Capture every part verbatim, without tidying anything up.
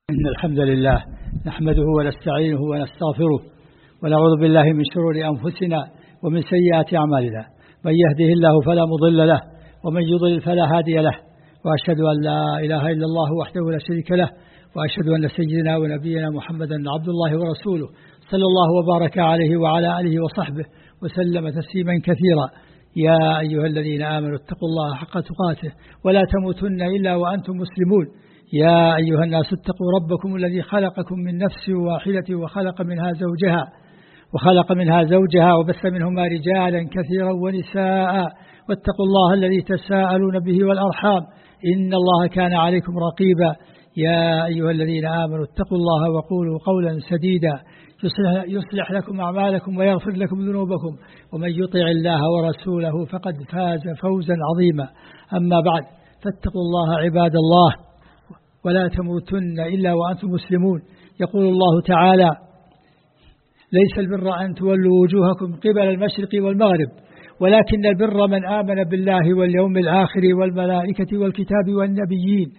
إن الحمد لله نحمده ونستعينه ونستغفره ونعوذ بالله من شرور أنفسنا ومن سيئات أعمالنا. من يهده الله فلا مضل له ومن يضلل فلا هادي له، وأشهد أن لا إله إلا الله وحده لا شريك له، وأشهد أن سيدنا ونبينا محمدا عبد الله ورسوله صلى الله وبارك عليه وعلى آله وصحبه وسلم تسليما كثيرا. يا أيها الذين آمنوا اتقوا الله حق تقاته ولا تموتن إلا وأنتم مسلمون. يا أيها الناس اتقوا ربكم الذي خلقكم من نفس واحدة وخلق منها زوجها وخلق منها زوجها وبث منهما رجالا كثيرا ونساء، واتقوا الله الذي تساءلون به والأرحام إن الله كان عليكم رقيبا. يا أيها الذين آمنوا اتقوا الله وقولوا قولا سديدا يصلح, يصلح لكم أعمالكم ويغفر لكم ذنوبكم، ومن يطع الله ورسوله فقد فاز فوزا عظيما. أما بعد، فاتقوا الله عباد الله ولا تموتن إلا وأنتم مسلمون. يقول الله تعالى: ليس البر أن تولوا وجوهكم قبل المشرق والمغرب ولكن البر من آمن بالله واليوم الآخر والملائكة والكتاب والنبيين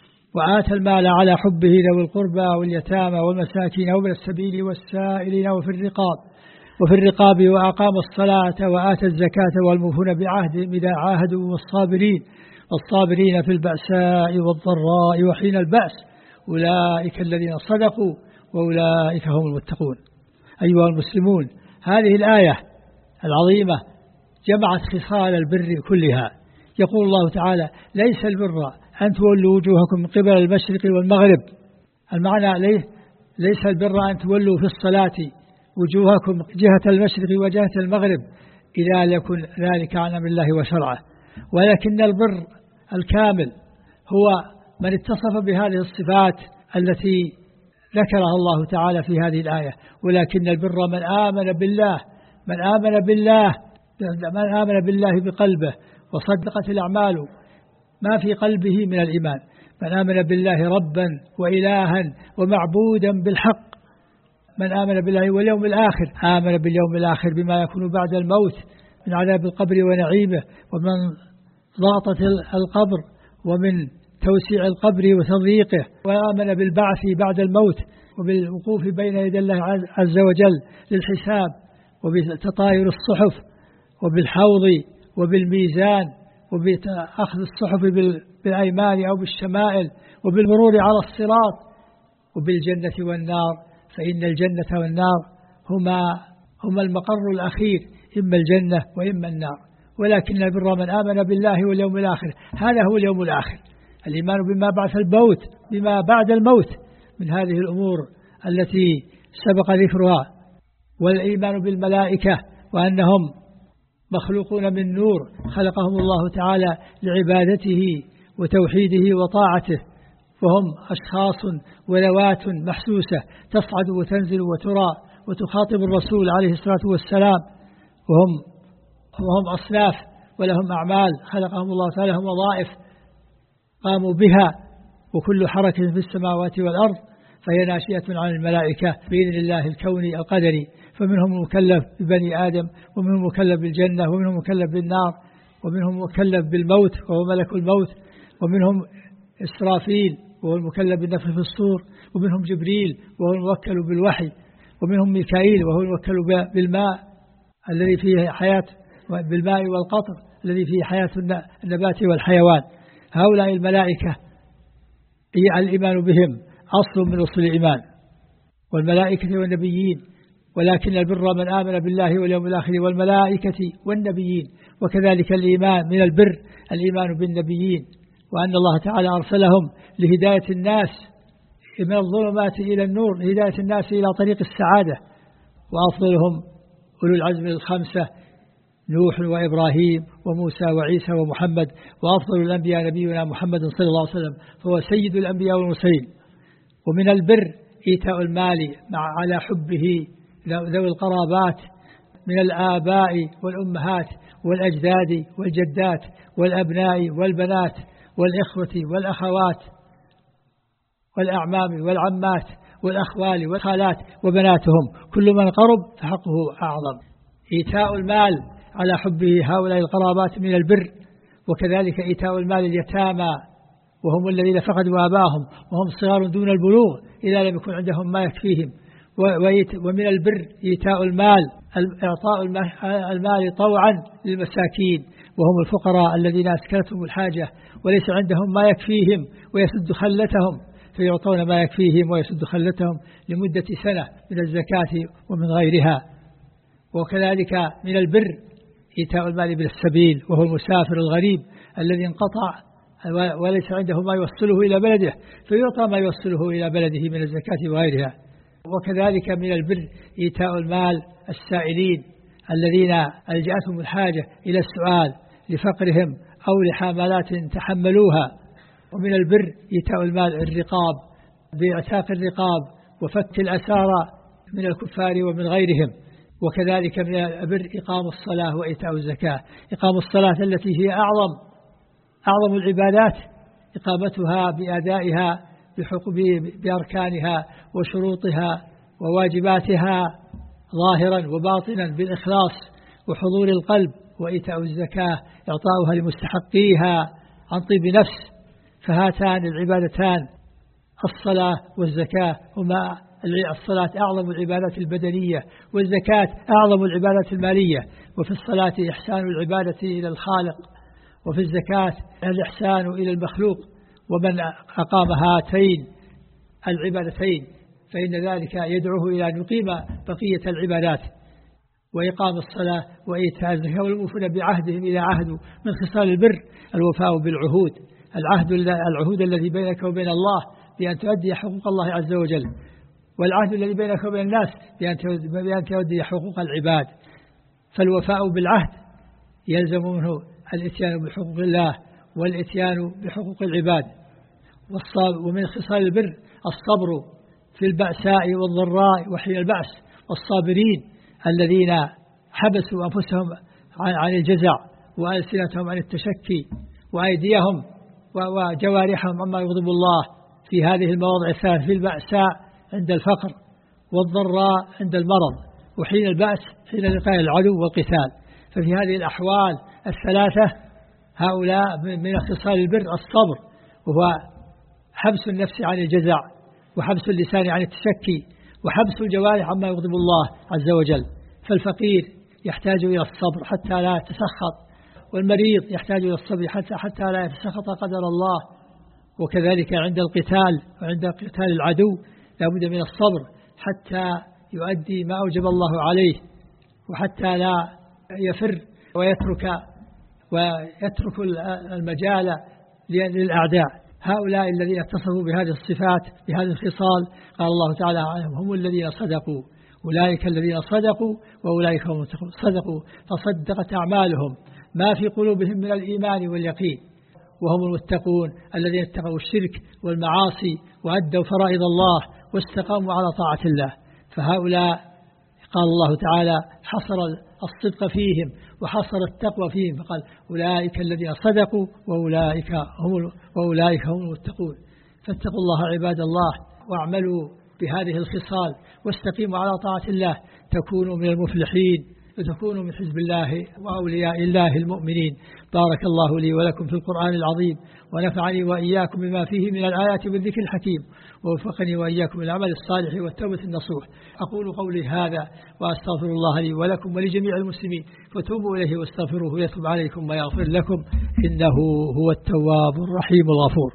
وآتى المال على حبه ذوي القربى واليتامى والمساكين وابن السبيل والسائلين وفي الرقاب وفي الرقاب وأقام الصلاة وآتى الزكاة والموفون بعهدهم إذا عاهدوا والصابرين والصابرين في البأساء والضراء وحين البأس أولئك الذين صدقوا وأولئك هم المتقون. أيها المسلمون، هذه الآية العظيمة جمعت خصال البر كلها. يقول الله تعالى: ليس البر أن تولوا وجوهكم قبل المشرق والمغرب. المعنى ليه؟ ليس البر أن تولوا في الصلاة وجوهكم جهة المشرق وجهة المغرب إذا يكن ذلك عن أمر الله وشرعه، ولكن البر الكامل هو من اتصف بهذه الصفات التي ذكرها الله تعالى في هذه الآية. ولكن البر من آمن بالله من آمن بالله من آمن بالله بقلبه وصدقت الأعمال ما في قلبه من الإيمان. من آمن بالله ربا وإلها ومعبودا بالحق. من آمن بالله واليوم الآخر، آمن باليوم الآخر بما يكون بعد الموت من عذاب القبر ونعيمه ومن ضغطة القبر ومن توسيع القبر وتضييقه، وآمن بالبعث بعد الموت وبالوقوف بين يدي الله عز وجل للحساب وبتطاير الصحف وبالحوض وبالميزان وبأخذ الصحف بالأيمان أو بالشمائل وبالمرور على الصراط وبالجنة والنار، فإن الجنة والنار هما هما المقر الأخير، إما الجنة وإما النار. ولكن البر من آمن بالله واليوم الآخر، هذا هو اليوم الآخر، الإيمان بما بعد الموت بما بعد الموت من هذه الأمور التي سبق ذكرها، والإيمان بالملائكة وأنهم مخلوقون من نور خلقهم الله تعالى لعبادته وتوحيده وطاعته، وهم أشخاص وذوات محسوسة تصعد وتنزل وترى وتخاطب الرسول عليه الصلاة والسلام، وهم وهم أصناف ولهم أعمال خلقهم الله تعالى، هم وظائف قاموا بها، وكل حركة في السماوات والأرض فهي ناشئة عن الملائكة بإذن الله الكوني القدري. فمنهم المكلف ببني آدم، ومنهم المكلف بالجنة، ومنهم المكلف بالنار، ومنهم المكلف بالموت وهو ملك الموت، ومنهم إسرافيل وهو المكلف بالنفخ في الصور، ومنهم جبريل وهو الموكل بالوحي، ومنهم ميكائيل وهو الموكل بالماء الذي فيه حياة بالماء والقطر الذي فيه حياة النبات والحيوان. هؤلاء الملائكة هي الإيمان بهم أصل من أصول الإيمان، والملائكة والنبيين. ولكن البر من آمن بالله واليوم الآخر والملائكة والنبيين. وكذلك الإيمان من البر الإيمان بالنبيين، وأن الله تعالى أرسلهم لهداية الناس من الظلمات إلى النور، لهداية الناس إلى طريق السعادة. وأفضلهم أولو العزم الخمسة: نوح وإبراهيم وموسى وعيسى ومحمد، وأفضل الأنبياء نبينا محمد صلى الله عليه وسلم فهو سيد الأنبياء والمرسلين. ومن البر إيتاء المال مع على حبه ذوي القرابات من الآباء والأمهات والأجداد والجدات والأبناء والبنات والإخوة والأخوات والأعمام والعمات والأخوال والخالات وبناتهم، كل من قرب فحقه أعظم. إيتاء المال على حبه هؤلاء القرابات من البر. وكذلك إيتاء المال اليتامى وهم الذين فقدوا آباءهم وهم صغار دون البلوغ إذا لم يكن عندهم ما يكفيهم. ومن البر إيتاء المال، إعطاء المال طوعا للمساكين وهم الفقراء الذين أسكنتهم الحاجة وليس عندهم ما يكفيهم ويسد خلتهم، فيعطون ما يكفيهم ويسد خلتهم لمدة سنة من الزكاة ومن غيرها. وكذلك من البر إيتاء المال ابن السبيل وهو المسافر الغريب الذي انقطع وليس عنده ما يوصله إلى بلده، فيعطى ما يوصله إلى بلده من الزكاة وغيرها. وكذلك من البر إيتاء المال السائلين الذين ألجأتهم الحاجة إلى السؤال لفقرهم أو لحاملات تحملوها. ومن البر إيتاء المال الرقاب بإعتاق الرقاب وفك الأسارى من الكفار ومن غيرهم. وكذلك من البر إقام الصلاة وإيتاء الزكاة، إقام الصلاة التي هي أعظم أعظم العبادات، إقامتها بأدائها بأركانها وشروطها وواجباتها ظاهرا وباطنا بالإخلاص وحضور القلب. وإيتاء الزكاة إعطاؤها لمستحقيها عن طيب نفس. فهاتان العبادتان الصلاة والزكاة هما الصلاة أعظم العبادات البدنية والزكاة أعظم العبادات المالية. وفي الصلاة إحسان العبادة إلى الخالق، وفي الزكاة الإحسان إلى المخلوق. ومن أقام هاتين العبادتين فإن ذلك يدعوه إلى أن يقيم بقية العبادات. وإقام الصلاة وإيتاء الزكاة والموفون بعهدهم إلى عهد من خصال البر الوفاء بالعهود، العهد العهود الذي بينك وبين الله بأن تؤدي حقوق الله عز وجل، والعهد الذي بينك وبين الناس بأن تؤدي حقوق العباد. فالوفاء بالعهد يلزم منه الاتيان بحقوق الله والاتيان بحقوق العباد. ومن خصال البر الصبر في البأساء والضراء وحين البأس، والصابرين الذين حبسوا أنفسهم عن الجزع وألسنتهم عن التشكي وأيديهم وجوارحهم عما يغضب الله في هذه المواضع الثلاث، في البأساء عند الفقر، والضراء عند المرض، وحين البأس حين لقاء العدو والقتال. ففي هذه الأحوال الثلاثة هؤلاء من خصال البر الصبر، وهو حبس النفس عن الجزع وحبس اللسان عن التشكي وحبس الجوارح عما يغضب الله عز وجل. فالفقير يحتاج إلى الصبر حتى لا يتسخط، والمريض يحتاج إلى الصبر حتى حتى لا يتسخط قدر الله. وكذلك عند القتال وعند قتال العدو لا بد من الصبر حتى يؤدي ما أوجب الله عليه، وحتى لا يفر ويترك ويترك المجال للأعداء. هؤلاء الذين اتصفوا بهذه الصفات بهذه الخصال قال الله تعالى عنهم هم الذين صدقوا، أولئك الذين صدقوا وأولئك هم المتقون. صدقوا فصدقت أعمالهم ما في قلوبهم من الإيمان واليقين، وهم المتقون الذين اتقوا الشرك والمعاصي وأدوا فرائض الله واستقاموا على طاعة الله. فهؤلاء قال الله تعالى حصر الصدق فيهم وحصر التقوى فيهم فقال أولئك الذين صدقوا وأولئك هم وأولئك هم المتقون. فاتقوا الله عباد الله واعملوا بهذه الخصال واستقيموا على طاعة الله تكونوا من المفلحين وتكونوا من حزب الله وأولياء الله المؤمنين. بارك الله لي ولكم في القرآن العظيم، ونفعني وإياكم بما فيه من الآيات والذكر الحكيم، ووفقني وإياكم للعمل الصالح والتوبة النصوح. أقول قولي هذا وأستغفر الله لي ولكم ولجميع المسلمين، فتوبوا إليه واستغفروه يتوب عليكم ويغفر لكم إنه هو التواب الرحيم الغفور.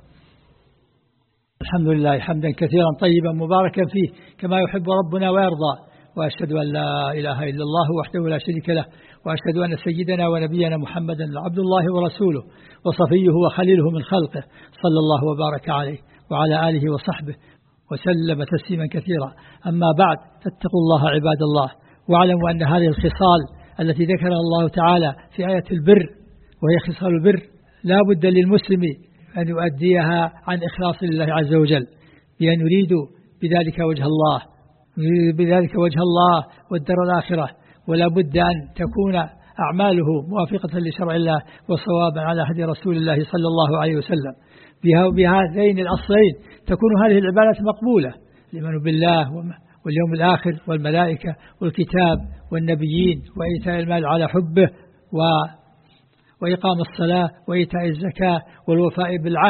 الحمد لله حمدا كثيرا طيبا مباركا فيه كما يحب ربنا ويرضى، وأشهد أن لا إله إلا الله وحده لا شريك له، وأشهد أن سيدنا ونبينا محمدا عبد الله ورسوله وصفيه وخليله من خلقه، صلى الله وبارك عليه وعلى آله وصحبه وسلم تسليما كثيرا. أما بعد، فاتقوا الله عباد الله، واعلموا أن هذه الخصال التي ذكرها الله تعالى في آية البر وهي خصال البر لا بد للمسلم أن يؤديها عن إخلاص لله عز وجل، بأن يريد بذلك وجه الله بذلك وجه الله والدار الآخرة، ولا بد أن تكون أعماله موافقة لشرع الله وصوابا على هدي رسول الله صلى الله عليه وسلم. بهذين الأصلين تكون هذه العبادات مقبولة، الإيمان بالله واليوم الآخر والملائكة والكتاب والنبيين وإيتاء المال على حبه و وإقام الصلاة وإيتاء الزكاة والوفاء بالعهد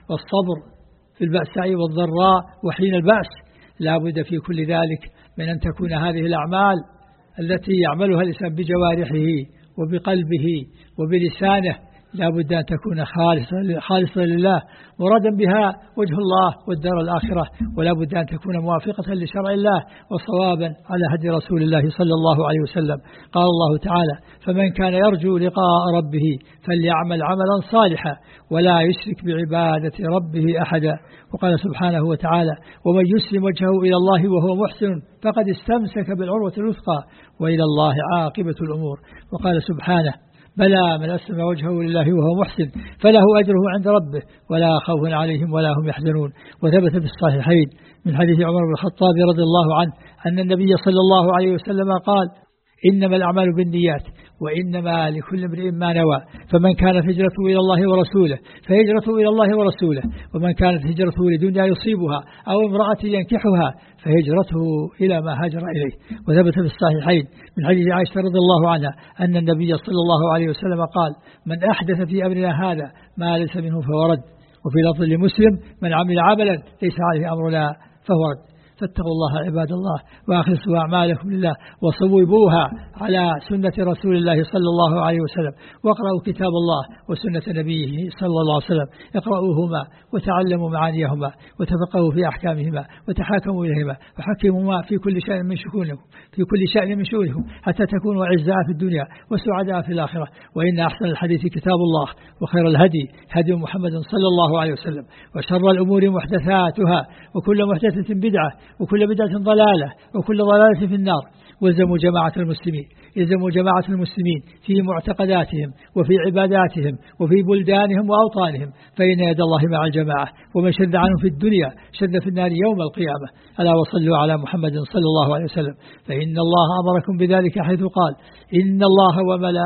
والصبر في البأساء والضراء وحين البأس. لا بد في كل ذلك من أن تكون هذه الأعمال التي يعملها الإنسان بجوارحه وبقلبه وبلسانه لا بد أن تكون خالصة, خالصة لله مرادا بها وجه الله والدار الآخرة، ولا بد أن تكون موافقة لشرع الله وصوابا على هدي رسول الله صلى الله عليه وسلم. قال الله تعالى: فمن كان يرجو لقاء ربه فليعمل عملا صالحا ولا يشرك بعبادة ربه أحدا. وقال سبحانه وتعالى: ومن يسلم وجهه إلى الله وهو محسن فقد استمسك بالعروة الوثقى وإلى الله عاقبة الأمور. وقال سبحانه: بلى من أسلم وجهه لله وهو محسن فله أجره عند ربه ولا خوف عليهم ولا هم يحزنون. وثبت في الصحيحين من حديث عمر بن الخطاب رضي الله عنه أن النبي صلى الله عليه وسلم قال: إنما الأعمال بالنيات وإنما لكل امرئ ما نوى، فمن كانت هجرته إلى الله ورسوله فهجرته إلى الله ورسوله، ومن كانت هجرته لدنيا يصيبها أو امرأة ينكحها فهجرته إلى ما هاجر إليه. وثبت في الصحيحين من حديث عائشة رضي الله عنها أن النبي صلى الله عليه وسلم قال: من أحدث في أمرنا هذا ما ليس منه فهو رد. وفي لفظ لمسلم: من عمل عملا ليس عليه أمرنا فهو رد. فاتقوا الله عباد الله وأخلصوا أعمالكم لله وصوبوها على سنة رسول الله صلى الله عليه وسلم، واقرأوا كتاب الله وسنة نبيه صلى الله عليه وسلم، اقرأوهما وتعلموا معانيهما وتفقهوا في أحكامهما وتحاكموا إليهما وحكموا في كل شأن من شؤونكم في كل شأن من شؤونكم حتى تكونوا أعزاء في الدنيا وسعداء في الآخرة. وإن أحسن الحديث كتاب الله وخير الهدي هدي محمد صلى الله عليه وسلم، وشر الأمور محدثاتها وكل محدثة بدعة وكل بدعة ضلالة وكل ضلالة في النار. والزموا جماعة المسلمين يلزموا جماعة المسلمين في معتقداتهم وفي عباداتهم وفي بلدانهم وأوطانهم، فإن يد الله مع الجماعة، ومن شد عنهم في الدنيا شد في النار يوم القيامة. ألا وصلوا على محمد صلى الله عليه وسلم، فإن الله أمركم بذلك حيث قال: إن الله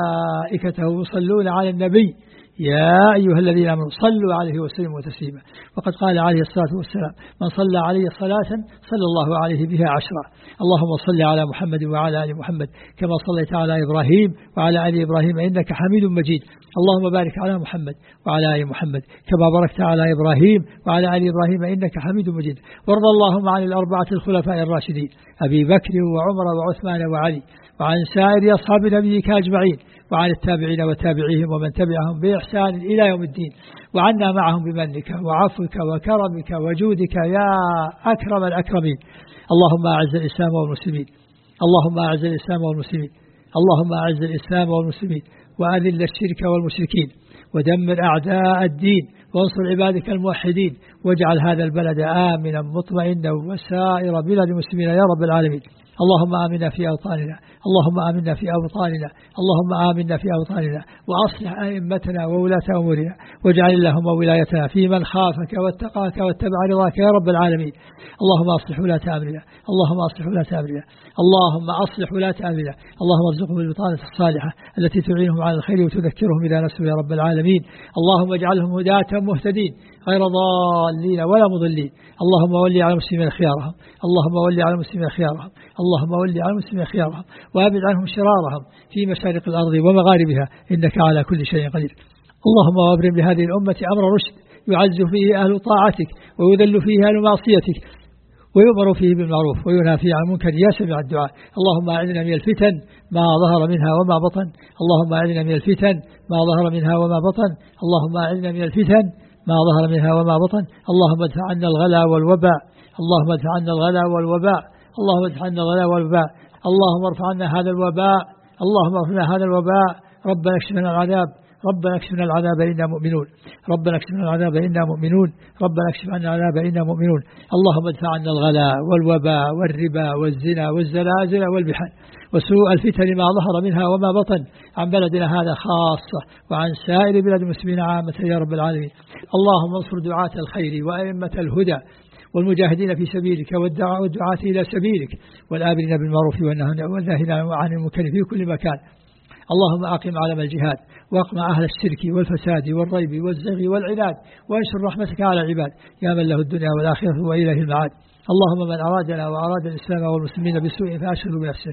وملائكته يصلون على النبي يا أيها الذين آمنوا صلوا عليه وسلموا تسليما. وقد قال عليه الصلاة والسلام: من صلى عليه صلاة صلى الله عليه بها عشرا. اللهم صل على محمد وعلى آل محمد كما صليت على إبراهيم وعلى آل إبراهيم إنك حميد مجيد. اللهم بارك على محمد وعلى آل محمد كما باركت على إبراهيم وعلى آل إبراهيم إنك حميد مجيد. وارض اللهم عن الأربعة الخلفاء الراشدين أبي بكر وعمر وعثمان وعلي، وعن سائر أصحاب نبيك أجمعين، وعن التابعين وتابعيهم ومن تبعهم بإحسان إلى يوم الدين، وعنا معهم بمنك وعفوك وكرمك وجودك يا أكرم الأكرمين. اللهم أعز الإسلام والمسلمين اللهم أعز الإسلام والمسلمين اللهم أعز الإسلام والمسلمين وأذل الشرك والمشركين ودمر أعداء الدين وانصر عبادك الموحدين، واجعل هذا البلد آمنا مطمئنا وسائر بلاد المسلمين يا رب العالمين. اللهم آمنا في أوطاننا اللهم آمنا في أوطاننا اللهم آمنا في أوطاننا وأصلح أئمتنا وولاة أمورنا، واجعل اللهم ولايتنا في من خافك واتقاك واتبع رضاك يا رب العالمين. اللهم أصلح ولاة أمرنا اللهم أصلح ولاة أمرنا اللهم أصلح ولاة أمرنا اللهم ارزقهم بالبطانة الصالحة التي تعينهم على الخير وتذكرهم إذا نسوا يا رب العالمين. اللهم اجعلهم هداة مهتدين غير ضالين ولا مضلين. اللهم ولي على المسلمين خيارهم اللهم ولي على المسلمين خيارهم اللهم ولي على المسلمين خيارهم وأبعد عنهم شرارهم في مشارق الأرض ومغاربها إنك على كل شيء قدير. اللهم وابرم لهذه الأمة أمر رشد يعز فيه أهل طاعتك ويذل فيه أهل معصيتك ويؤمر فيه بالمعروف وينهى فيه عن المنكر يا سميع الدعاء. اللهم أعذنا من الفتن ما ظهر منها وما بطن اللهم أعذنا من الفتن ما ظهر منها وما بطن اللهم أعذنا من الفتن ما ظهر منها وما بطن. اللهم ادفع عنا الغلا والوباء اللهم ادفع عنا الغلا والوباء اللهم ادفع عنا الغلا والوباء اللهم ارفع عنا هذا الوباء اللهم ارفع عنا هذا الوباء. ربنا اكشف لنا العذاب ربنا اكشف لنا العذاب إنا مؤمنون ربنا اكشف لنا العذاب إنا مؤمنون ربنا اكشف عنا العذاب إنا مؤمنون. اللهم ادفع عنا الغلا والوباء والربا والزنا والزلازل والبحر وسوء الفتن ما ظهر منها وما بطن عن بلدنا هذا خاصة وعن سائر بلاد المسلمين عامة يا رب العالمين. اللهم انصر دعاة الخير وأئمة الهدى والمجاهدين في سبيلك والدعاة إلى سبيلك والآمرين بالمعروف والناهين عن المنكر في كل مكان. اللهم أقم علم الجهاد واقمع أهل الشرك والفساد والريب والزغي والعناد وانشر رحمتك على العباد يا من له الدنيا والآخرة وإليه المعاد. اللهم من أرادنا وأراد الإسلام والمسلمين بسوء فأشهد بنفسه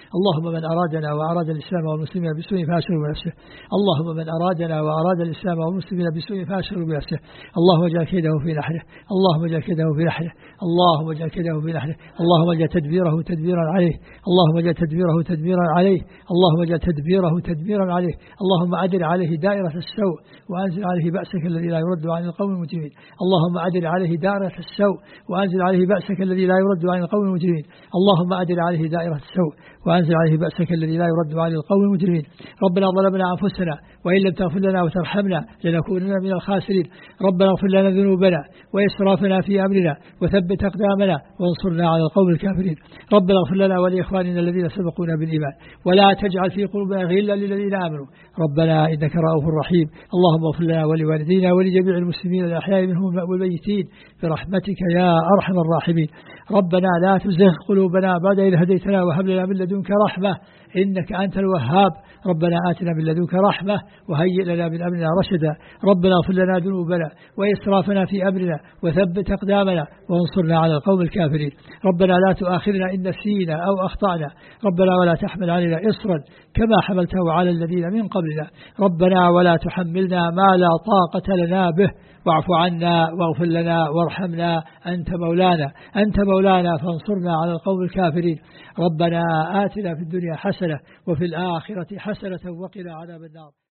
اللهم من أرادنا وأراد الإسلام والمسلمين بسوء فأشغله بنفسه اللهم من أرادنا وأراد الإسلام والمسلمين بسوء فأشغله بنفسه اللهم اجعل كيده في نحره اللهم اجعل كيده في نحره اللهم اجعل كيده في نحره اللهم اجعل تدبيره تدبيرا عليه اللهم اجعل تدبيره تدبيرا عليه اللهم اجعل تدبيره تدبيرا عليه اللهم أدر عليه دائرة السوء وأنزل عليه بأسك الذي لا يرد عن القوم المجرمين اللهم أدر عليه دائرة السوء وأنزل عليه بأسك الذي لا يرد عن القوم المجرمين اللهم أدر عليه دائرة السوء وأنزل عليه بأسك الذي لا يرد عن القوم المجرمين ربنا ظلمنا أنفسنا وإن لم تغفر لنا وترحمنا لنكونن من الخاسرين ربنا اغفر لنا ذنوبنا وإسرافنا في أمرنا وثبت أقدامنا وانصرنا على القوم الكافرين ربنا اغفر لنا ولإخواننا الذين سبقونا بالإيمان ولا تجعل في قلوبنا غلا للذين آمنوا ربنا إنك رؤوف رحيم اللهم اغفر لنا ولوالدينا ولجميع المسلمين الأحياء منهم والميتين برحمتك يا أرحم الراحمين ربنا لا تزغ قلوبنا بعد إذ هديتنا وهب لنا من لدنك رحمة إنك أنت الوهاب ربنا آتنا من لدنك رحمة وهيئ لنا من أمرنا رشدا ربنا اغفر لنا ذنوبنا وإسرافنا في أمرنا وثبت أقدامنا وانصرنا على القوم الكافرين ربنا لا تؤاخذنا إن نسينا أو أخطأنا ربنا ولا تحمل علينا إصرا كما حملته على الذين من قبلنا ربنا ولا تحملنا ما لا طاقة لنا به واعف عنا واغفر لنا وارحمنا أنت مولانا أنت مولانا فانصرنا على القوم الكافرين ربنا آتنا في الدنيا حسنة وفي الآخرة حسنة وقنا عذاب النار.